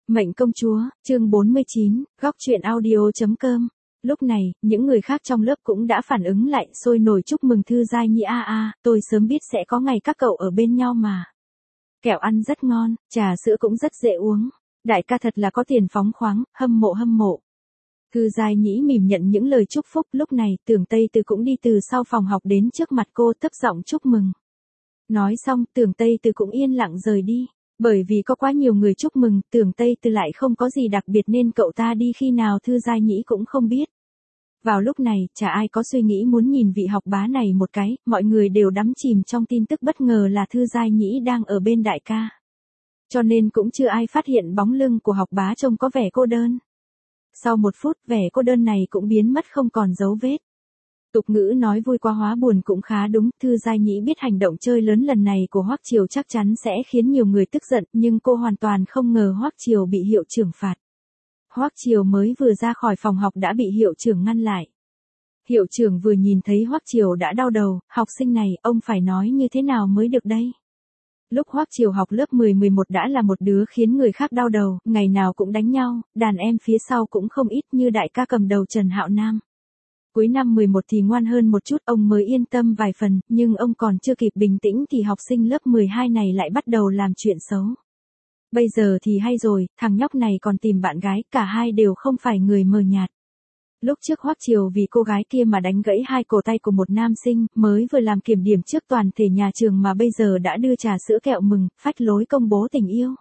Mệnh công chúa, chương 49, góc truyện audio.com. Lúc này, những người khác trong lớp cũng đã phản ứng lại, sôi nổi chúc mừng Thư Giai Nhĩ tôi sớm biết sẽ có ngày các cậu ở bên nhau mà. Kẹo ăn rất ngon, trà sữa cũng rất dễ uống. Đại ca thật là có tiền phóng khoáng, hâm mộ. Thư Giai Nhĩ mỉm nhận những lời chúc phúc. Lúc này, Tưởng Tây Từ cũng đi từ sau phòng học đến trước mặt cô thấp giọng chúc mừng. Nói xong, Tưởng Tây Từ cũng yên lặng rời đi. Bởi vì có quá nhiều người chúc mừng, Tưởng Tây Từ lại không có gì đặc biệt nên cậu ta đi khi nào Thư Giai Nhĩ cũng không biết. Vào lúc này, chả ai có suy nghĩ muốn nhìn vị học bá này một cái, mọi người đều đắm chìm trong tin tức bất ngờ là Thư Giai Nhĩ đang ở bên đại ca. Cho nên cũng chưa ai phát hiện bóng lưng của học bá trông có vẻ cô đơn. Sau một phút, vẻ cô đơn này cũng biến mất không còn dấu vết. Tục ngữ nói vui quá hóa buồn cũng khá đúng, Thư Giai Nhĩ biết hành động chơi lớn lần này của Hoắc Triều chắc chắn sẽ khiến nhiều người tức giận, nhưng cô hoàn toàn không ngờ Hoắc Triều bị hiệu trưởng phạt. Hoắc Triều mới vừa ra khỏi phòng học đã bị hiệu trưởng ngăn lại. Hiệu trưởng vừa nhìn thấy Hoắc Triều đã đau đầu, học sinh này, ông phải nói như thế nào mới được đây? Lúc Hoắc Triều học lớp 10-11 đã là một đứa khiến người khác đau đầu, ngày nào cũng đánh nhau, đàn em phía sau cũng không ít như đại ca cầm đầu Trần Hạo Nam. Cuối năm 11 thì ngoan hơn một chút ông mới yên tâm vài phần, nhưng ông còn chưa kịp bình tĩnh thì học sinh lớp 12 này lại bắt đầu làm chuyện xấu. Bây giờ thì hay rồi, thằng nhóc này còn tìm bạn gái, cả hai đều không phải người mờ nhạt. Lúc trước Hoắc Triều vì cô gái kia mà đánh gãy hai cổ tay của một nam sinh, mới vừa làm kiểm điểm trước toàn thể nhà trường mà bây giờ đã đưa trà sữa kẹo mừng, phách lối công bố tình yêu.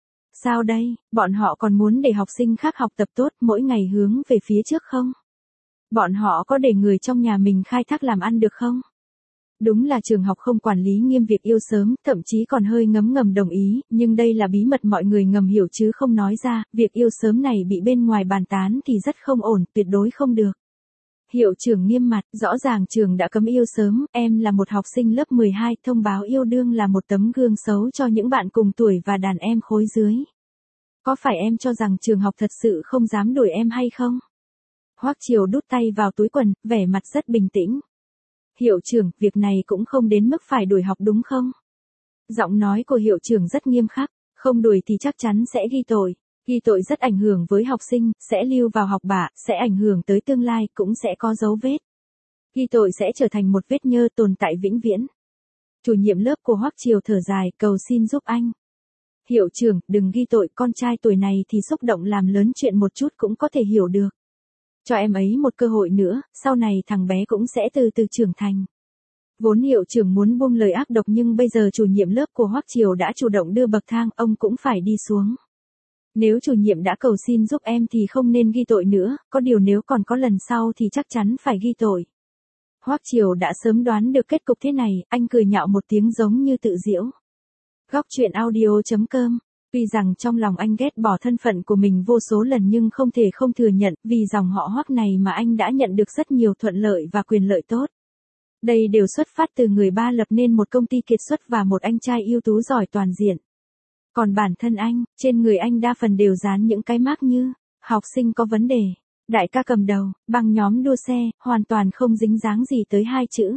Sao đây, bọn họ còn muốn để học sinh khác học tập tốt, mỗi ngày hướng về phía trước không? Bọn họ có để người trong nhà mình khai thác làm ăn được không? Đúng là trường học không quản lý nghiêm việc yêu sớm, thậm chí còn hơi ngấm ngầm đồng ý, nhưng đây là bí mật mọi người ngầm hiểu chứ không nói ra, việc yêu sớm này bị bên ngoài bàn tán thì rất không ổn, tuyệt đối không được. Hiệu trưởng nghiêm mặt, rõ ràng trường đã cấm yêu sớm, em là một học sinh lớp 12, thông báo yêu đương là một tấm gương xấu cho những bạn cùng tuổi và đàn em khối dưới. Có phải em cho rằng trường học thật sự không dám đuổi em hay không? Hoắc Triều đút tay vào túi quần, vẻ mặt rất bình tĩnh. Hiệu trưởng, việc này cũng không đến mức phải đuổi học đúng không? Giọng nói của hiệu trưởng rất nghiêm khắc, không đuổi thì chắc chắn sẽ ghi tội. Ghi tội rất ảnh hưởng với học sinh, sẽ lưu vào học bạ, sẽ ảnh hưởng tới tương lai, cũng sẽ có dấu vết. Ghi tội sẽ trở thành một vết nhơ tồn tại vĩnh viễn. Chủ nhiệm lớp của Hoắc Triều thở dài, cầu xin giúp anh. Hiệu trưởng, đừng ghi tội, con trai tuổi này thì xúc động làm lớn chuyện một chút cũng có thể hiểu được. Cho em ấy một cơ hội nữa, sau này thằng bé cũng sẽ từ từ trưởng thành. Vốn hiệu trưởng muốn buông lời ác độc nhưng bây giờ chủ nhiệm lớp của Hoắc Triều đã chủ động đưa bậc thang, ông cũng phải đi xuống. Nếu chủ nhiệm đã cầu xin giúp em thì không nên ghi tội nữa, có điều nếu còn có lần sau thì chắc chắn phải ghi tội. Hoắc Triều đã sớm đoán được kết cục thế này, anh cười nhạo một tiếng giống như tự giễu. Góc truyện audio.com. Tuy rằng trong lòng anh ghét bỏ thân phận của mình vô số lần nhưng không thể không thừa nhận, vì dòng họ Hoắc này mà anh đã nhận được rất nhiều thuận lợi và quyền lợi tốt. Đây đều xuất phát từ người ba lập nên một công ty kiệt xuất và một anh trai ưu tú giỏi toàn diện. Còn bản thân anh, trên người anh đa phần đều dán những cái mác như, học sinh có vấn đề, đại ca cầm đầu, băng nhóm đua xe, hoàn toàn không dính dáng gì tới hai chữ.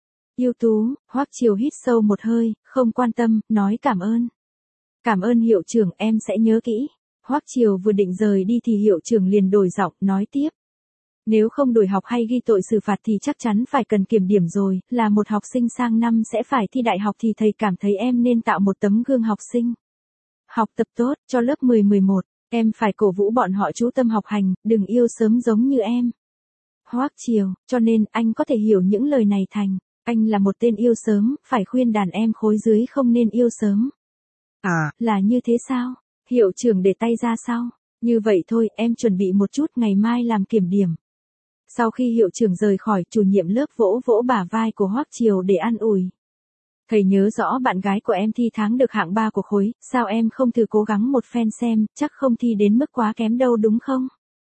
Ưu tú. Hoắc Triều hít sâu một hơi, không quan tâm, nói cảm ơn. Cảm ơn hiệu trưởng, em sẽ nhớ kỹ. Hoắc Triều vừa định rời đi thì hiệu trưởng liền đổi giọng, nói tiếp. Nếu không đuổi học hay ghi tội xử phạt thì chắc chắn phải cần kiểm điểm rồi, là một học sinh sang năm sẽ phải thi đại học thì thầy cảm thấy em nên tạo một tấm gương học sinh. Học tập tốt, cho lớp 10-11, em phải cổ vũ bọn họ chú tâm học hành, đừng yêu sớm giống như em. Hoắc Triều, cho nên anh có thể hiểu những lời này thành, anh là một tên yêu sớm, phải khuyên đàn em khối dưới không nên yêu sớm. À, là như thế sao? Hiệu trưởng để tay ra sau. Như vậy thôi, em chuẩn bị một chút, ngày mai làm kiểm điểm. Sau khi hiệu trưởng rời khỏi, chủ nhiệm lớp vỗ vỗ bả vai của Hoắc Triều để an ủi. Thầy nhớ rõ bạn gái của em thi tháng được hạng 3 của khối, sao em không thử cố gắng một phen xem, chắc không thi đến mức quá kém đâu đúng không?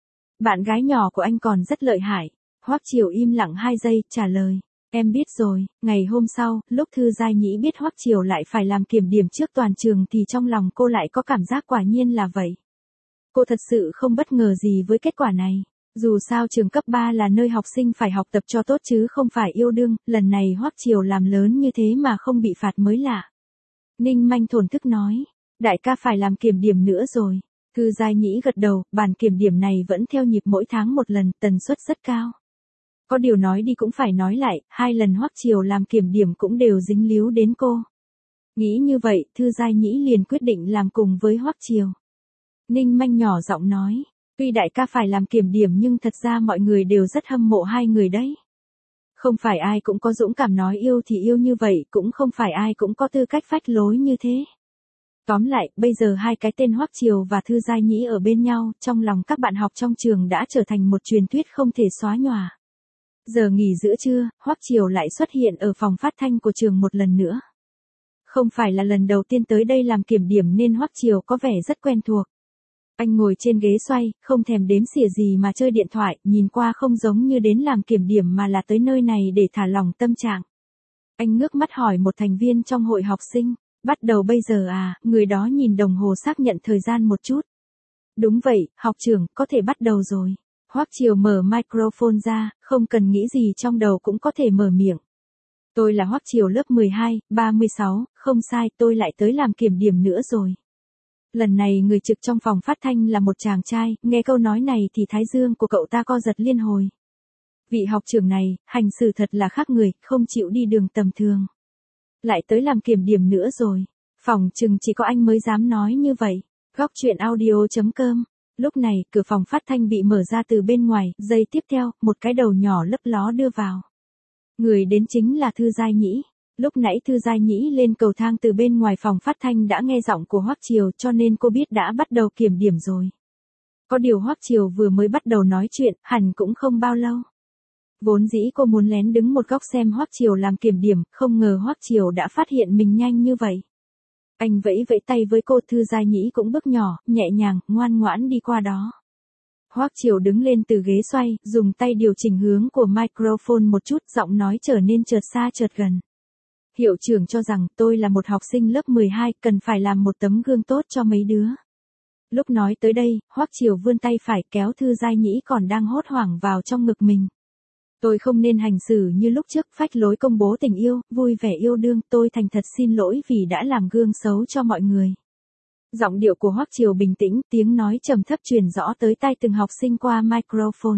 Bạn gái nhỏ của anh còn rất lợi hại. Hoắc Triều im lặng 2 giây, trả lời. Em biết rồi. Ngày hôm sau, lúc Thư Giai Nhĩ biết Hoắc Triều lại phải làm kiểm điểm trước toàn trường thì trong lòng cô lại có cảm giác quả nhiên là vậy. Cô thật sự không bất ngờ gì với kết quả này. Dù sao trường cấp 3 là nơi học sinh phải học tập cho tốt chứ không phải yêu đương, lần này Hoắc Triều làm lớn như thế mà không bị phạt mới lạ. Ninh Manh thổn thức nói, đại ca phải làm kiểm điểm nữa rồi. Thư Giai Nhĩ gật đầu, bản kiểm điểm này vẫn theo nhịp mỗi tháng một lần, tần suất rất cao. Có điều nói đi cũng phải nói lại, 2 lần Hoắc Triều làm kiểm điểm cũng đều dính líu đến cô. Nghĩ như vậy, Thư Giai Nhĩ liền quyết định làm cùng với Hoắc Triều. Ninh Manh nhỏ giọng nói, tuy đại ca phải làm kiểm điểm nhưng thật ra mọi người đều rất hâm mộ hai người đấy. Không phải ai cũng có dũng cảm nói yêu thì yêu như vậy, cũng không phải ai cũng có tư cách phách lối như thế. Tóm lại, bây giờ hai cái tên Hoắc Triều và Thư Giai Nhĩ ở bên nhau, trong lòng các bạn học trong trường đã trở thành một truyền thuyết không thể xóa nhòa. Giờ nghỉ giữa trưa, Hoắc Triều lại xuất hiện ở phòng phát thanh của trường một lần nữa. Không phải là lần đầu tiên tới đây làm kiểm điểm nên Hoắc Triều có vẻ rất quen thuộc. Anh ngồi trên ghế xoay, không thèm đếm xỉa gì mà chơi điện thoại, nhìn qua không giống như đến làm kiểm điểm mà là tới nơi này để thả lỏng tâm trạng. Anh ngước mắt hỏi một thành viên trong hội học sinh, bắt đầu bây giờ à, người đó nhìn đồng hồ xác nhận thời gian một chút. Đúng vậy, học trưởng, có thể bắt đầu rồi. Hoắc Triều mở microphone ra, không cần nghĩ gì trong đầu cũng có thể mở miệng. Tôi là Hoắc Triều lớp 12, 36, không sai, tôi lại tới làm kiểm điểm nữa rồi. Lần này người trực trong phòng phát thanh là một chàng trai, nghe câu nói này thì thái dương của cậu ta co giật liên hồi. Vị học trưởng này, hành xử thật là khác người, không chịu đi đường tầm thường. Lại tới làm kiểm điểm nữa rồi. Phòng chừng chỉ có anh mới dám nói như vậy. Góc chuyện audio.com. Lúc này, cửa phòng phát thanh bị mở ra từ bên ngoài, giây tiếp theo, một cái đầu nhỏ lấp ló đưa vào. Người đến chính là Thư Giai Nhĩ. Lúc nãy Thư Giai Nhĩ lên cầu thang từ bên ngoài phòng phát thanh đã nghe giọng của Hoắc Triều cho nên cô biết đã bắt đầu kiểm điểm rồi. Có điều Hoắc Triều vừa mới bắt đầu nói chuyện, hẳn cũng không bao lâu. Vốn dĩ cô muốn lén đứng một góc xem Hoắc Triều làm kiểm điểm, không ngờ Hoắc Triều đã phát hiện mình nhanh như vậy. Anh vẫy vẫy tay với cô, Thư Giai Nhĩ cũng bước nhỏ, nhẹ nhàng, ngoan ngoãn đi qua đó. Hoắc Triều đứng lên từ ghế xoay, dùng tay điều chỉnh hướng của microphone một chút, giọng nói trở nên chợt xa chợt gần. Hiệu trưởng cho rằng tôi là một học sinh lớp 12, cần phải làm một tấm gương tốt cho mấy đứa. Lúc nói tới đây, Hoắc Triều vươn tay phải kéo Thư Giai Nhĩ còn đang hốt hoảng vào trong ngực mình. Tôi không nên hành xử như lúc trước, phách lối công bố tình yêu, vui vẻ yêu đương, tôi thành thật xin lỗi vì đã làm gương xấu cho mọi người. Giọng điệu của Hoắc Triều bình tĩnh, tiếng nói trầm thấp truyền rõ tới tai từng học sinh qua microphone.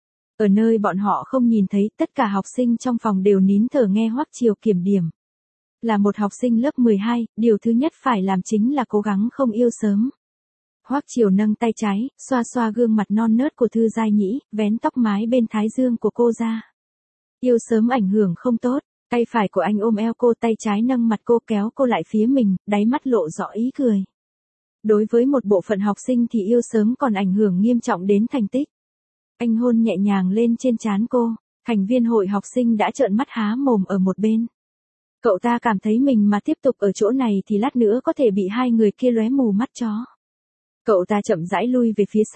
Ở nơi bọn họ không nhìn thấy, tất cả học sinh trong phòng đều nín thở nghe Hoắc Triều kiểm điểm. Là một học sinh lớp 12, điều thứ nhất phải làm chính là cố gắng không yêu sớm. Hoắc Triều nâng tay trái, xoa xoa gương mặt non nớt của Thư Giai Nhĩ, vén tóc mái bên thái dương của cô ra. Yêu sớm ảnh hưởng không tốt, tay phải của anh ôm eo cô, tay trái nâng mặt cô kéo cô lại phía mình, đáy mắt lộ rõ ý cười. Đối với một bộ phận học sinh thì yêu sớm còn ảnh hưởng nghiêm trọng đến thành tích. Anh hôn nhẹ nhàng lên trên trán cô, thành viên hội học sinh đã trợn mắt há mồm ở một bên. Cậu ta cảm thấy mình mà tiếp tục ở chỗ này thì lát nữa có thể bị hai người kia lóe mù mắt chó. Cậu ta chậm rãi lui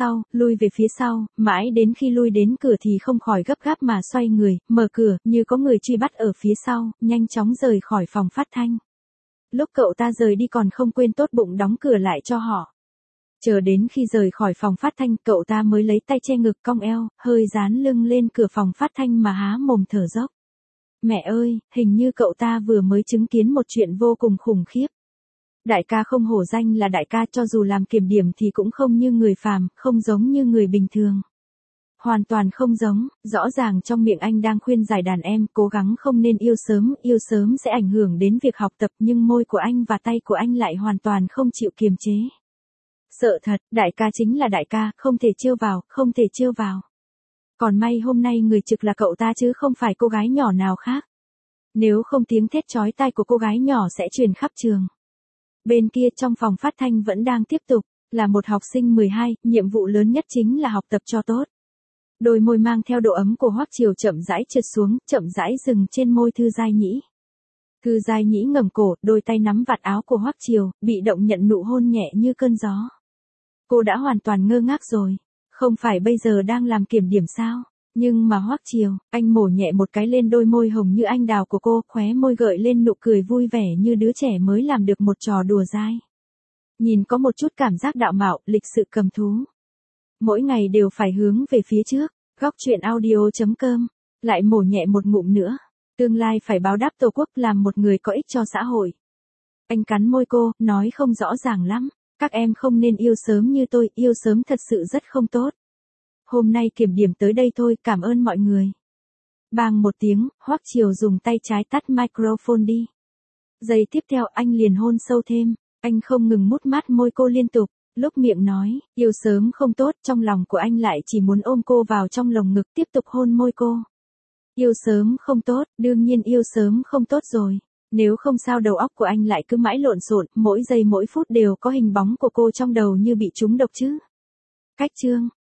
về phía sau, mãi đến khi lui đến cửa thì không khỏi gấp gáp mà xoay người, mở cửa, như có người truy bắt ở phía sau, nhanh chóng rời khỏi phòng phát thanh. Lúc cậu ta rời đi còn không quên tốt bụng đóng cửa lại cho họ. Chờ đến khi rời khỏi phòng phát thanh, cậu ta mới lấy tay che ngực cong eo, hơi dán lưng lên cửa phòng phát thanh mà há mồm thở dốc. Mẹ ơi, hình như cậu ta vừa mới chứng kiến một chuyện vô cùng khủng khiếp. Đại ca không hổ danh là đại ca, cho dù làm kiểm điểm thì cũng không như người phàm, không giống như người bình thường. Hoàn toàn không giống, rõ ràng trong miệng anh đang khuyên giải đàn em cố gắng không nên yêu sớm sẽ ảnh hưởng đến việc học tập, nhưng môi của anh và tay của anh lại hoàn toàn không chịu kiềm chế. Sợ thật, đại ca chính là đại ca, không thể trêu vào. Còn may hôm nay người trực là cậu ta chứ không phải cô gái nhỏ nào khác. Nếu không tiếng thét chói tai của cô gái nhỏ sẽ truyền khắp trường. Bên kia trong phòng phát thanh vẫn đang tiếp tục, là một học sinh 12, nhiệm vụ lớn nhất chính là học tập cho tốt. Đôi môi mang theo độ ấm của Hoắc Triều chậm rãi trượt xuống, chậm rãi dừng trên môi Thư Giai Nhĩ. Thư Giai Nhĩ ngẩng cổ, đôi tay nắm vạt áo của Hoắc Triều, bị động nhận nụ hôn nhẹ như cơn gió. Cô đã hoàn toàn ngơ ngác rồi. Không phải bây giờ đang làm kiểm điểm sao? Nhưng mà Hoắc Triều, anh mổ nhẹ một cái lên đôi môi hồng như anh đào của cô, khóe môi gợi lên nụ cười vui vẻ như đứa trẻ mới làm được một trò đùa dai. Nhìn có một chút cảm giác đạo mạo, lịch sự cầm thú. Mỗi ngày đều phải hướng về phía trước. Góc chuyện audio.com. Lại mổ nhẹ một ngụm nữa. Tương lai phải báo đáp Tổ quốc, làm một người có ích cho xã hội. Anh cắn môi cô, nói không rõ ràng lắm. Các em không nên yêu sớm như tôi, yêu sớm thật sự rất không tốt. Hôm nay kiểm điểm tới đây thôi, cảm ơn mọi người. Bang một tiếng, Hoắc Triều dùng tay trái tắt microphone đi. Giây tiếp theo anh liền hôn sâu thêm, anh không ngừng mút mát môi cô liên tục, lúc miệng nói, yêu sớm không tốt, trong lòng của anh lại chỉ muốn ôm cô vào trong lồng ngực tiếp tục hôn môi cô. Yêu sớm không tốt, đương nhiên yêu sớm không tốt rồi. Nếu không sao đầu óc của anh lại cứ mãi lộn xộn, mỗi giây mỗi phút đều có hình bóng của cô trong đầu như bị trúng độc chứ. Cách chương